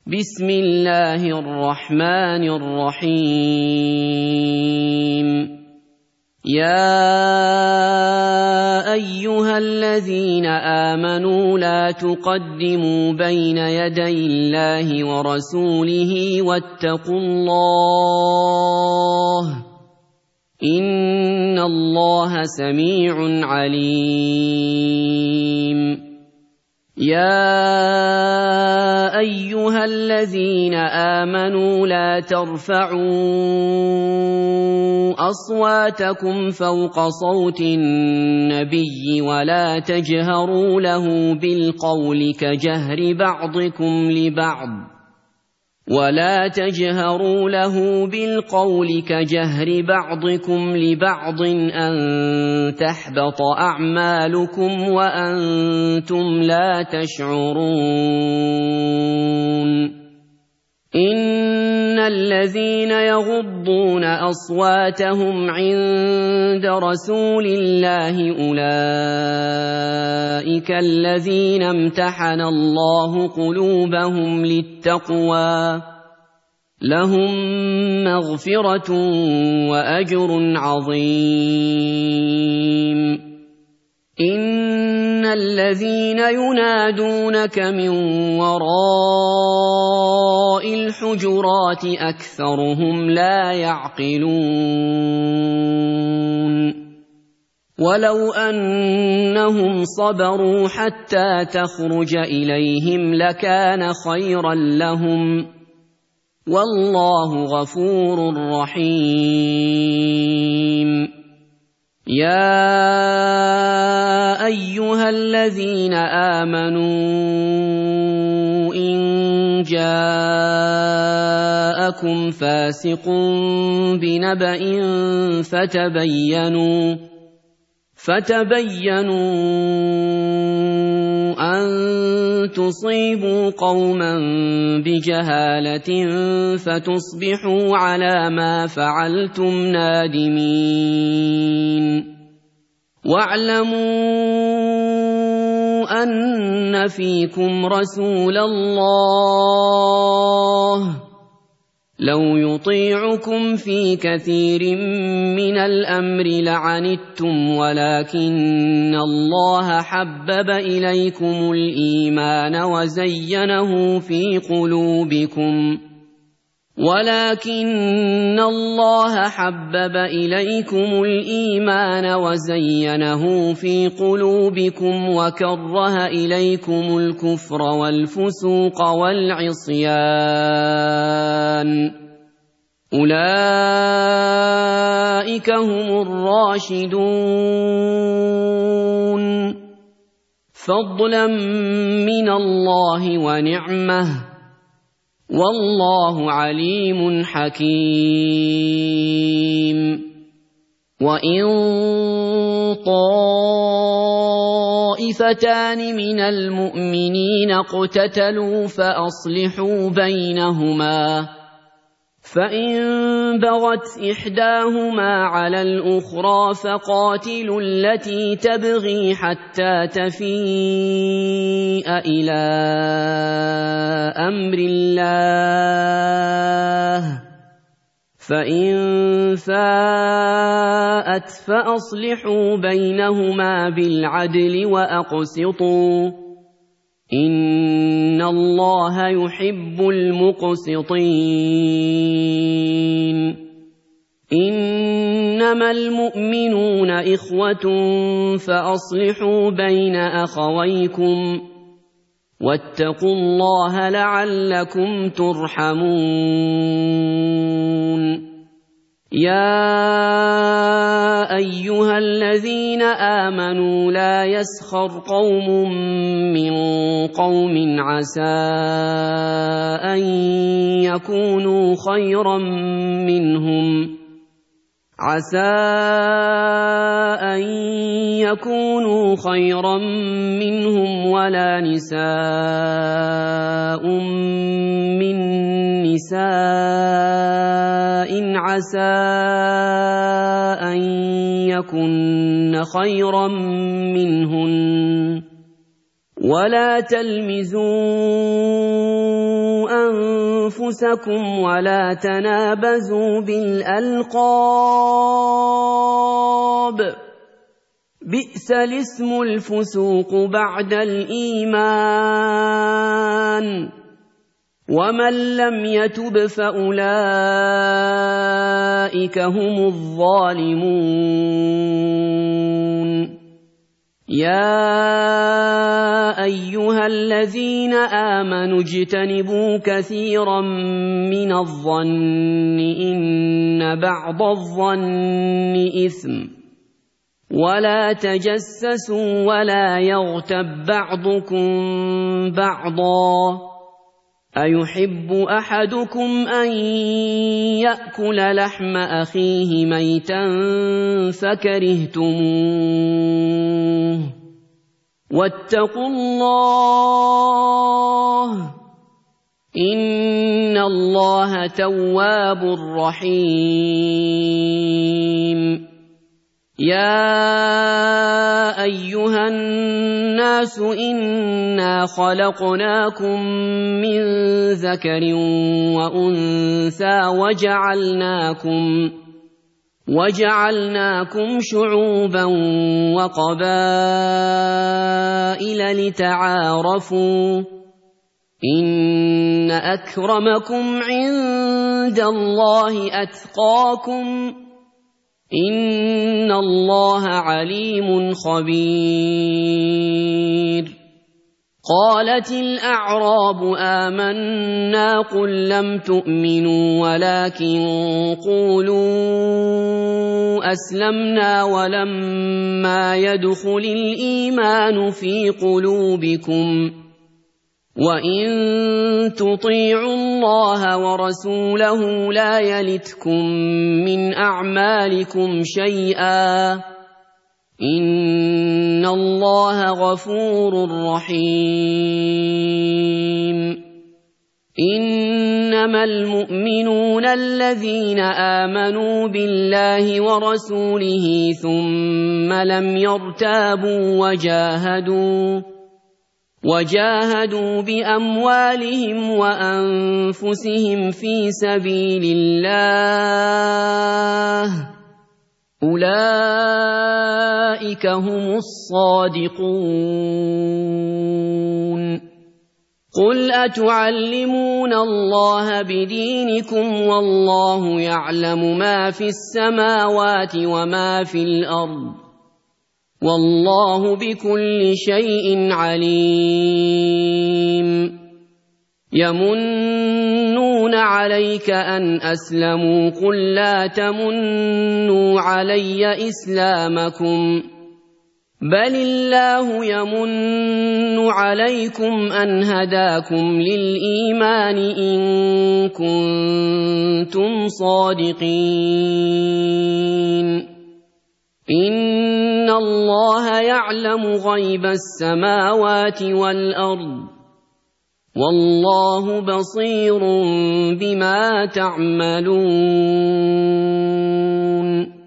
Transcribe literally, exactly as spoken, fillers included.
بسم الله الرحمن الرحيم. يا أيها الذين آمنوا لا تقدموا بين يدي الله ورسوله واتقوا الله إن الله سميع عليم. يا أيها الذين آمنوا لا ترفعوا أصواتكم فوق صوت النبي ولا تجهروا له بالقول كجهر بعضكم لبعض ولا تجهروا له بالقول كجهر بعضكم لبعض أن تحبط أعمالكم وأنتم لا تشعرون. إن الذين يغضون أصواتهم عند رسول الله أولئك الذين امتحن الله قلوبهم للتقوى لهم مغفرة وأجر عظيم. إن الذين ينادونك من وراء الحجرات أكثرهم لا يعقلون. ولو أنهم صبروا حتى تخرج إليهم لكان خيرا لهم والله غفور رحيم. يا أيها الذين آمنوا إن جاءكم فاسق بنبأ فتبينوا فتبينوا أن تصيبوا قوما بجهالة فتصبحوا على ما فعلتم نادمين. واعلموا أن فيكم رسول الله لو يطيعكم في كثير من الأمر لعنتم ولكن الله حبب إليكم الإيمان وزينه في قلوبكم ولكن الله حبب إليكم الإيمان وزينه في قلوبكم وكره إليكم الكفر والفسوق والعصيان أولئك هم الراشدون فضلا من الله ونعمه والله عليم حكيم. وإن طائفتان من المؤمنين اقتتلوا فأصلحوا بينهما فإن بغت إحداهما على الأخرى فقاتلوا التي تبغي حتى تفيء إلى أمر الله فإن فاءت فأصلحوا بينهما بالعدل وأقسطوا إن الله يحب المقسطين. إنما المؤمنون إخوة فأصلحوا بين أخويكم واتقوا الله لعلكم ترحمون. يا أيها الذين آمنوا لا يسخر قوم من قوم عسى أن يكونوا خيرا منهم عسى أن يكونوا خيرا منهم ولا نساء من نساء عسى أن يكن خيرا منهن ولا تلمزوا أنفسكم ولا تنابزوا بالألقاب بئس الاسم الفسوق بعد الإيمان ومن لم يتب فأولئك هم الظالمون يا أيها الذين آمنوا اجتنبوا كثيرا من الظن إن بعض الظن إثم ولا تجسسوا ولا يغتب بعضكم بعضا أيحب أحدكم أن يأكل لحم أخيه ميتا فكرهتموه واتقوا الله إن الله تواب رحيم يا أيها الناس إنا خلقناكم من ذكر وأنثى وجعلناكم وجعلناكم شعوبا وقبائل لتعارفوا إن أكرمكم عند الله أتقاكم إن الله عليم خبير قالت الأعراب آمنا قل لم تؤمنوا ولكن قولوا أسلمنا ولما يدخل الإيمان في قلوبكم وإن تطيعوا الله ورسوله لا يلتكم من أعمالكم شيئا إن الله غفور رحيم إنما المؤمنون الذين آمنوا بالله ورسوله ثم لم يرتابوا وجاهدوا وجاهدوا بأموالهم وأنفسهم في سبيل الله أولئك هم الصادقون قل أتعلمون الله بدينكم والله يعلم ما في السماوات وما في الأرض والله بكل شيء عليم يمنون عليك أن أسلموا قل لا تمنوا علي إسلامكم بل الله يمن عليكم أن هداكم للإيمان إن كنتم صادقين إن الله يعلم غيب السماوات والأرض والله بصير بما تعملون